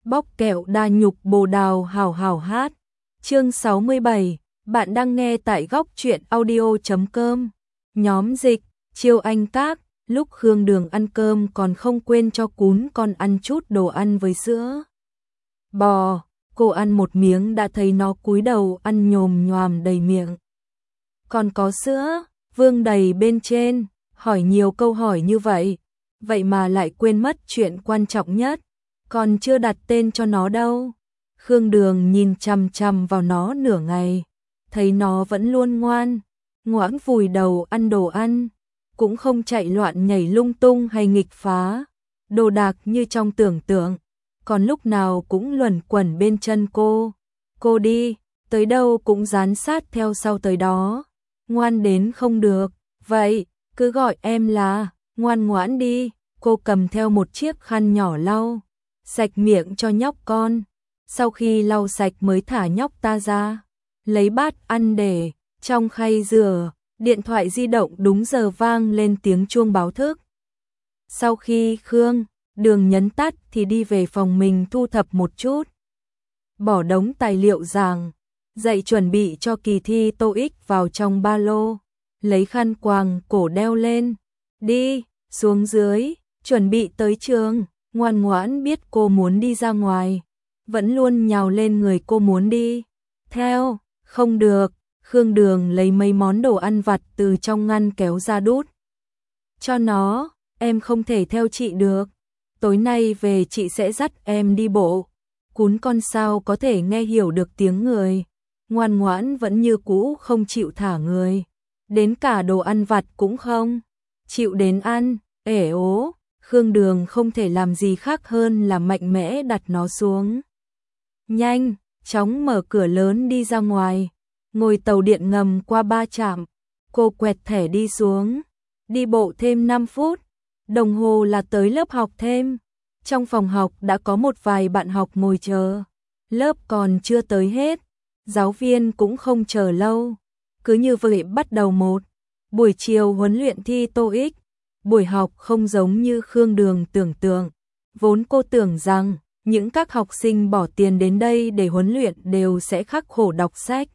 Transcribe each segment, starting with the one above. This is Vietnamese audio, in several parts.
Bóc kẹo đa nhục bồ đào hào hào hát. Chương 67, bạn đang nghe tại góc truyện audio.com. Nhóm dịch, Chiêu Anh Các, lúc Khương Đường ăn cơm còn không quên cho cún con ăn chút đồ ăn với sữa bò. Cô ăn một miếng đã thấy nó cúi đầu ăn nhồm nhoàm đầy miệng. Còn có sữa, vương đầy bên trên, hỏi nhiều câu hỏi như vậy, vậy mà lại quên mất chuyện quan trọng nhất, còn chưa đặt tên cho nó đâu. Khương Đường nhìn chằm chằm vào nó nửa ngày, thấy nó vẫn luôn ngoãn vùi đầu ăn đồ ăn, cũng không chạy loạn nhảy lung tung hay nghịch phá, đồ đạc như trong tưởng tượng, còn lúc nào cũng luẩn quẩn bên chân cô. Cô đi, tới đâu cũng dán sát theo sau tới đó, ngoan đến không được, vậy, cứ gọi em là, ngoan ngoãn đi. Cô cầm theo một chiếc khăn nhỏ lau sạch miệng cho nhóc con, sau khi lau sạch mới thả nhóc ta ra, lấy bát ăn để trong khay rửa. Điện thoại di động đúng giờ vang lên tiếng chuông báo thức. Sau khi Khương Đường nhấn tắt thì đi về phòng mình thu thập một chút, bỏ đống tài liệu giảng dạy chuẩn bị cho kỳ thi TOEIC vào trong ba lô, lấy khăn quàng cổ đeo lên, đi xuống dưới, chuẩn bị tới trường. Ngoan ngoãn biết cô muốn đi ra ngoài, vẫn luôn nhào lên người cô muốn đi theo. Không được. Khương Đường lấy mấy món đồ ăn vặt từ trong ngăn kéo ra đút cho nó. Em không thể theo chị được, tối nay về chị sẽ dắt em đi bộ. Cún con sao có thể nghe hiểu được tiếng người, ngoan ngoãn vẫn như cũ không chịu thả người, đến cả đồ ăn vặt cũng không chịu đến ăn, ể ố. Khương Đường không thể làm gì khác hơn là mạnh mẽ đặt nó xuống. Nhanh chóng mở cửa lớn đi ra ngoài, ngồi tàu điện ngầm qua 3 trạm, cô quẹt thẻ đi xuống, đi bộ thêm 5 phút, đồng hồ là tới lớp học thêm. Trong phòng học đã có một vài bạn học ngồi chờ, lớp còn chưa tới hết, giáo viên cũng không chờ lâu. Cứ như vậy bắt đầu một buổi chiều huấn luyện thi TOEIC. Buổi học không giống như Khương Đường tưởng tượng, vốn cô tưởng rằng những các học sinh bỏ tiền đến đây để huấn luyện đều sẽ khắc khổ đọc sách.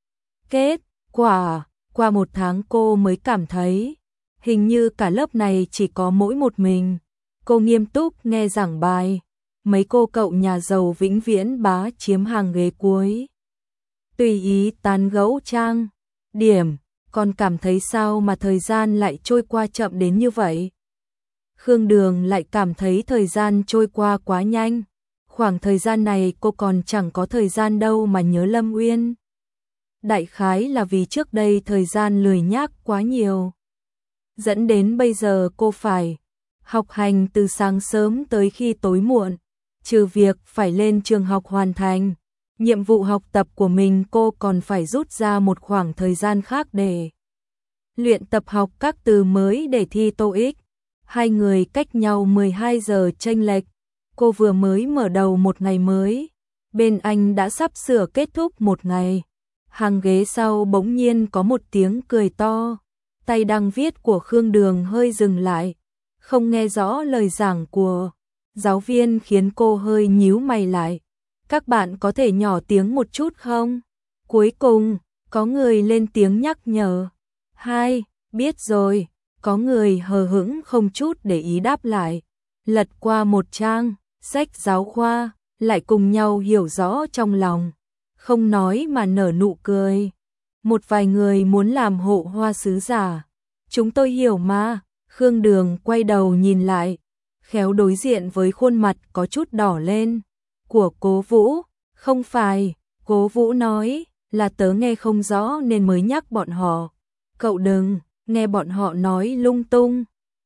Kết quả, qua một tháng cô mới cảm thấy, hình như cả lớp này chỉ có mỗi một mình cô nghiêm túc nghe giảng bài, mấy cô cậu nhà giàu vĩnh viễn bá chiếm hàng ghế cuối, tùy ý tán gẫu trang điểm. Còn cảm thấy sao mà thời gian lại trôi qua chậm đến như vậy. Khương Đường lại cảm thấy thời gian trôi qua quá nhanh. Khoảng thời gian này cô còn chẳng có thời gian đâu mà nhớ Lâm Uyên. Đại khái là vì trước đây thời gian lười nhác quá nhiều, dẫn đến bây giờ cô phải học hành từ sáng sớm tới khi tối muộn. Trừ việc phải lên trường học hoàn thành nhiệm vụ học tập của mình, cô còn phải rút ra một khoảng thời gian khác để luyện tập học các từ mới để thi TOEIC. Hai người cách nhau 12 giờ chênh lệch. Cô vừa mới mở đầu một ngày mới, bên anh đã sắp sửa kết thúc một ngày. Hàng ghế sau bỗng nhiên có một tiếng cười to. Tay đang viết của Khương Đường hơi dừng lại, không nghe rõ lời giảng của giáo viên khiến cô hơi nhíu mày lại. Các bạn có thể nhỏ tiếng một chút không? Cuối cùng, có người lên tiếng nhắc nhở. Hai, biết rồi. Có người hờ hững không chút để ý đáp lại. Lật qua một trang sách giáo khoa, lại cùng nhau hiểu rõ trong lòng, không nói mà nở nụ cười. Một vài người muốn làm hộ hoa sứ giả. Chúng tôi hiểu mà. Khương Đường quay đầu nhìn lại, khéo đối diện với khuôn mặt có chút đỏ lên của Cố Vũ. Không phải, Cố Vũ nói, là tớ nghe không rõ nên mới nhắc bọn họ. Cậu đừng nghe bọn họ nói lung tung.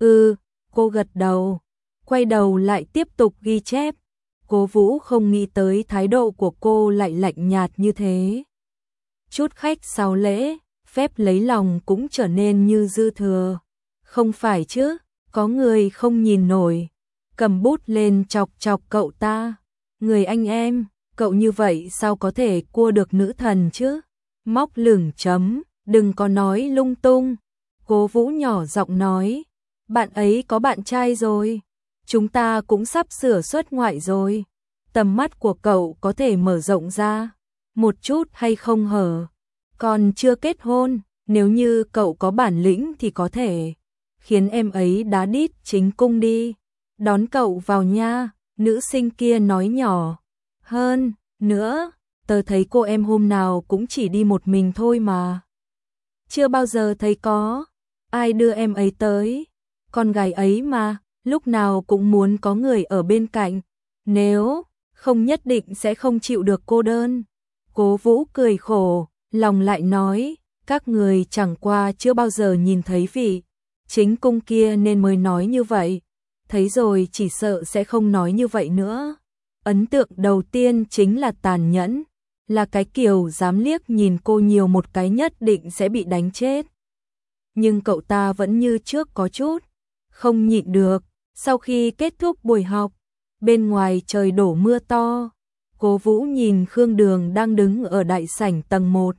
Cô gật đầu, quay đầu lại tiếp tục ghi chép. Cố Vũ không nghĩ tới thái độ của cô lại lạnh nhạt như thế. Chút khách sau lễ, phép lấy lòng cũng trở nên như dư thừa. Không phải chứ, có người không nhìn nổi, cầm bút lên chọc chọc cậu ta. Người anh em, cậu như vậy sao có thể cua được nữ thần chứ? Móc lửng chấm, đừng có nói lung tung. Cố Vũ nhỏ giọng nói, bạn ấy có bạn trai rồi, chúng ta cũng sắp sửa xuất ngoại rồi. tầm mắt của cậu có thể mở rộng ra một chút hay không hở? Còn chưa kết hôn, nếu như cậu có bản lĩnh thì có thể khiến em ấy đá đít chính cung đi, đón cậu vào nha. Nữ sinh kia nói nhỏ. Hơn nữa, tớ thấy cô em hôm nào cũng chỉ đi một mình thôi mà. Chưa bao giờ thấy có ai đưa em ấy tới. Con gái ấy mà, lúc nào cũng muốn có người ở bên cạnh. Nếu không nhất định sẽ không chịu được cô đơn. Cố Vũ cười khổ, lòng lại nói, các người chẳng qua chưa bao giờ nhìn thấy vị chính cung kia nên mới nói như vậy. Thấy rồi chỉ sợ sẽ không nói như vậy nữa. Ấn tượng đầu tiên chính là tàn nhẫn, là cái kiểu dám liếc nhìn cô nhiều một cái nhất định sẽ bị đánh chết. Nhưng cậu ta vẫn như trước có chút không nhịn được. Sau khi kết thúc buổi học, bên ngoài trời đổ mưa to. Cố Vũ nhìn Khương Đường đang đứng ở đại sảnh tầng 1.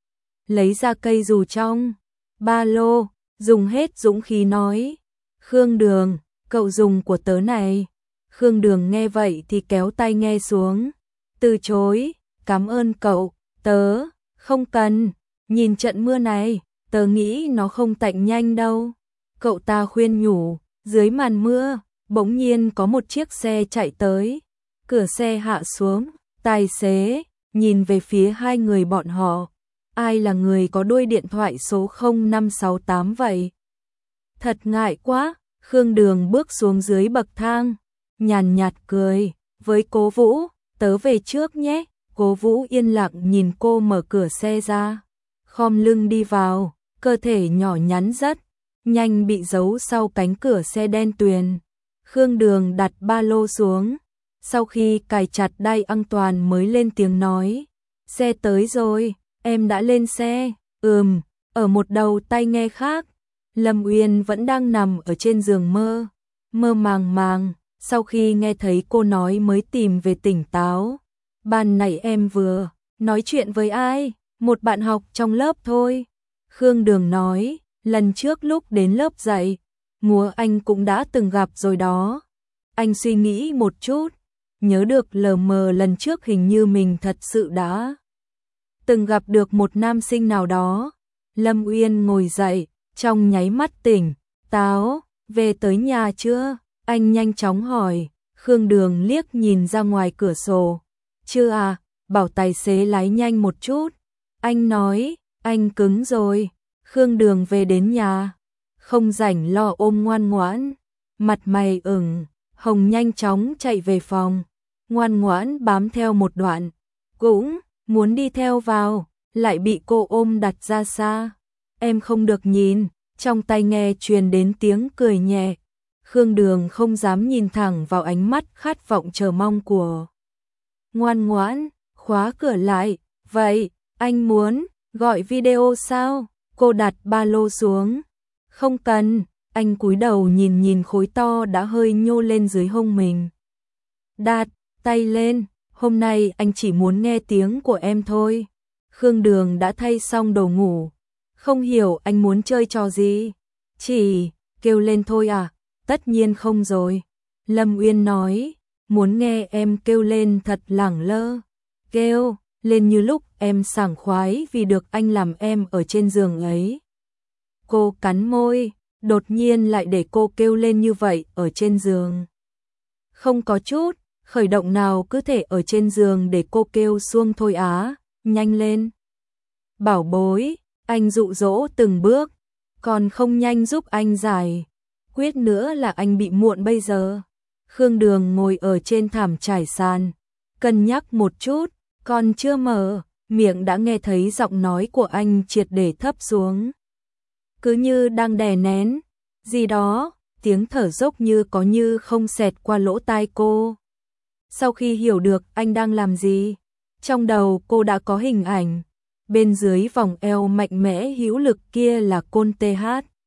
Lấy ra cây dù trong ba lô, dùng hết dũng khí nói. Khương Đường, cậu dùng của tớ này. Khương Đường nghe vậy thì kéo tai nghe xuống. Từ chối, cảm ơn cậu, tớ không cần. Nhìn trận mưa này, tớ nghĩ nó không tạnh nhanh đâu. Cậu ta khuyên nhủ. Dưới màn mưa, bỗng nhiên có một chiếc xe chạy tới. Cửa xe hạ xuống, tài xế nhìn về phía hai người bọn họ. Ai là người có đuôi điện thoại số 0568 vậy? Thật ngại quá. Khương Đường bước xuống dưới bậc thang, nhàn nhạt cười với Cố Vũ, tớ về trước nhé. Cố Vũ yên lặng nhìn cô mở cửa xe ra, khom lưng đi vào, cơ thể nhỏ nhắn rất nhanh bị giấu sau cánh cửa xe đen tuyền. Khương Đường đặt ba lô xuống, sau khi cài chặt đai an toàn mới lên tiếng nói, xe tới rồi, em đã lên xe. Ở một đầu tai nghe khác, Lâm Uyên vẫn đang nằm ở trên giường mơ màng, sau khi nghe thấy cô nói mới tìm về tỉnh táo. Ban nãy em vừa nói chuyện với ai? Một bạn học trong lớp thôi. Khương Đường nói, lần trước lúc đến lớp dạy múa anh cũng đã từng gặp rồi đó. Anh suy nghĩ một chút, nhớ được lờ mờ lần trước hình như mình thật sự đã từng gặp được một nam sinh nào đó. Lâm Uyên ngồi dậy, trong nháy mắt tỉnh táo. Về tới nhà chưa? Anh nhanh chóng hỏi. Khương Đường liếc nhìn ra ngoài cửa sổ. Chưa à, bảo tài xế lái nhanh một chút. Anh nói, anh cứng rồi. Khương Đường về đến nhà, không rảnh lo ôm ngoan ngoãn, mặt mày ửng hồng nhanh chóng chạy về phòng. Ngoan ngoãn bám theo một đoạn, cũng muốn đi theo vào, lại bị cô ôm đặt ra xa. Em không được nhìn. Trong tai nghe truyền đến tiếng cười nhẹ. Khương Đường không dám nhìn thẳng vào ánh mắt khát vọng chờ mong của ngoan ngoãn, khóa cửa lại. Vậy, anh muốn gọi video sao? Cô đặt ba lô xuống. Không cần. Anh cúi đầu nhìn khối to đã hơi nhô lên dưới hông mình. Đặt tay lên. Hôm nay anh chỉ muốn nghe tiếng của em thôi. Khương Đường đã thay xong đồ ngủ. Không hiểu anh muốn chơi trò gì? Chỉ kêu lên thôi à? Tất nhiên không rồi. Lâm Uyên nói, muốn nghe em kêu lên thật lẳng lơ. Kêu lên như lúc em sảng khoái vì được anh làm em ở trên giường ấy. Cô cắn môi, đột nhiên lại để cô kêu lên như vậy ở trên giường. Không có chút khởi động nào, cứ thể ở trên giường để cô kêu xuông thôi á. Nhanh lên. Bảo bối. Anh dụ dỗ từng bước, còn không nhanh giúp anh giải quyết nữa là anh bị muộn bây giờ. Khương Đường ngồi ở trên thảm trải sàn, cân nhắc một chút, còn chưa mở miệng đã nghe thấy giọng nói của anh triệt để thấp xuống. Cứ như đang đè nén gì đó, tiếng thở dốc như có như không xẹt qua lỗ tai cô. Sau khi hiểu được anh đang làm gì, trong đầu cô đã có hình ảnh. Bên dưới vòng eo mạnh mẽ hữu lực kia là côn TH.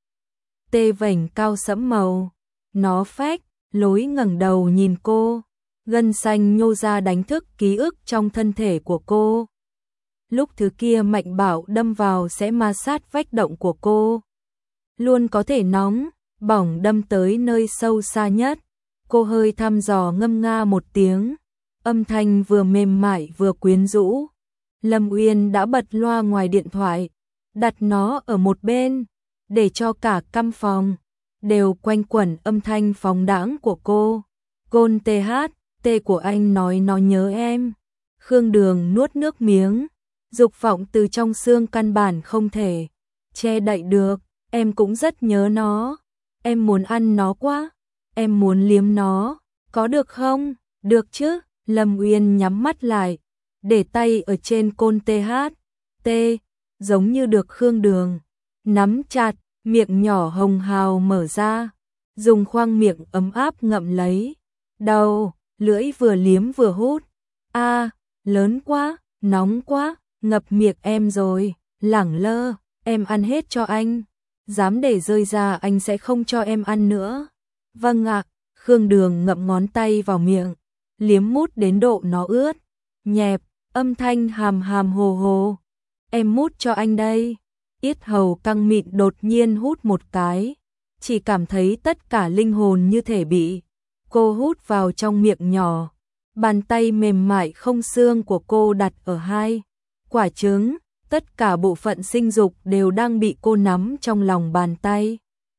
Tê vành cao sẫm màu. Nó phách, lối ngẩng đầu nhìn cô. Gân xanh nhô ra đánh thức ký ức trong thân thể của cô. Lúc thứ kia mạnh bạo đâm vào sẽ ma sát vách động của cô. Luôn có thể nóng, bỏng đâm tới nơi sâu xa nhất. Cô hơi thăm dò ngâm nga một tiếng. âm thanh vừa mềm mại vừa quyến rũ. Lâm Uyên đã bật loa ngoài điện thoại, đặt nó ở một bên, để cho cả căn phòng đều quanh quẩn âm thanh phóng đãng của cô. Côn TH, của anh nói nó nhớ em. Khương Đường nuốt nước miếng, dục vọng từ trong xương căn bản không thể che đậy được. Em cũng rất nhớ nó, em muốn ăn nó quá, em muốn liếm nó, có được không? Được chứ? Lâm Uyên nhắm mắt lại, để tay ở trên côn TH, giống như được Khương Đường nắm chặt, miệng nhỏ hồng hào mở ra, dùng khoang miệng ấm áp ngậm lấy. Đầu, lưỡi vừa liếm vừa hút. A, lớn quá, nóng quá, ngập miệng em rồi, lẳng lơ, em ăn hết cho anh. Dám để rơi ra anh sẽ không cho em ăn nữa. Vâng ạ, Khương Đường ngậm ngón tay vào miệng, liếm mút đến độ nó ướt, nhẹp, âm thanh hàm hàm hồ hồ. Em mút cho anh đây. Yết hầu căng mịn đột nhiên hút một cái, chỉ cảm thấy tất cả linh hồn như thể bị cô hút vào trong miệng nhỏ. Bàn tay mềm mại không xương của cô đặt ở hai quả trứng, tất cả bộ phận sinh dục đều đang bị cô nắm trong lòng bàn tay.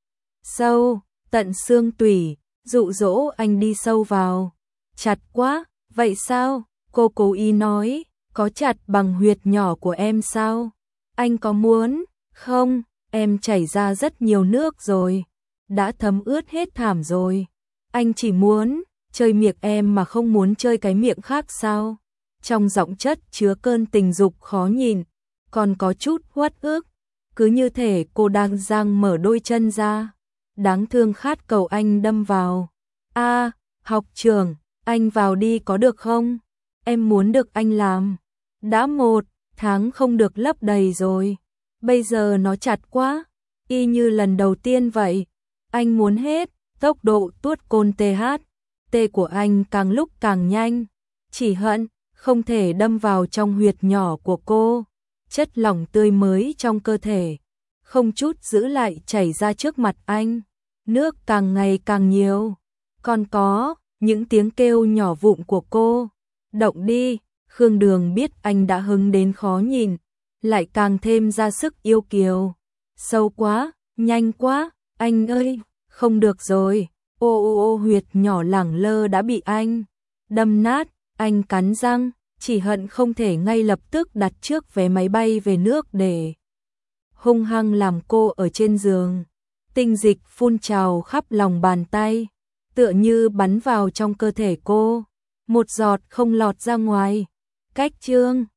Sâu, tận xương tủy, dụ dỗ anh đi sâu vào. Chặt quá, vậy sao? Cô cố ý nói, có chặt bằng huyệt nhỏ của em sao? Anh có muốn? Không, em chảy ra rất nhiều nước rồi, đã thấm ướt hết thảm rồi. Anh chỉ muốn chơi miệng em mà không muốn chơi cái miệng khác sao? Trong giọng chất chứa cơn tình dục khó nhịn, còn có chút uất ức. Cứ như thể cô đang giang mở đôi chân ra, đáng thương khát cầu anh đâm vào. A, học trưởng, anh vào đi có được không? Em muốn được anh làm. Đã 1 tháng không được lấp đầy rồi. Bây giờ nó chặt quá, y như lần đầu tiên vậy. Anh muốn hết. Tốc độ tuốt côn TH của anh càng lúc càng nhanh, chỉ hận không thể đâm vào trong huyệt nhỏ của cô. Chất lỏng tươi mới trong cơ thể không chút giữ lại chảy ra trước mặt anh, nước càng ngày càng nhiều, còn có những tiếng kêu nhỏ vụn của cô. Động đi. Khương Đường biết anh đã hứng đến khó nhìn, lại càng thêm ra sức yêu kiều. Sâu quá, nhanh quá, anh ơi, không được rồi. Ô huyệt nhỏ lẳng lơ đã bị anh đâm nát. Anh cắn răng, chỉ hận không thể ngay lập tức đặt trước vé máy bay về nước để hung hăng làm cô ở trên giường. Tinh dịch phun trào khắp lòng bàn tay, tựa như bắn vào trong cơ thể cô, một giọt không lọt ra ngoài. Cách chương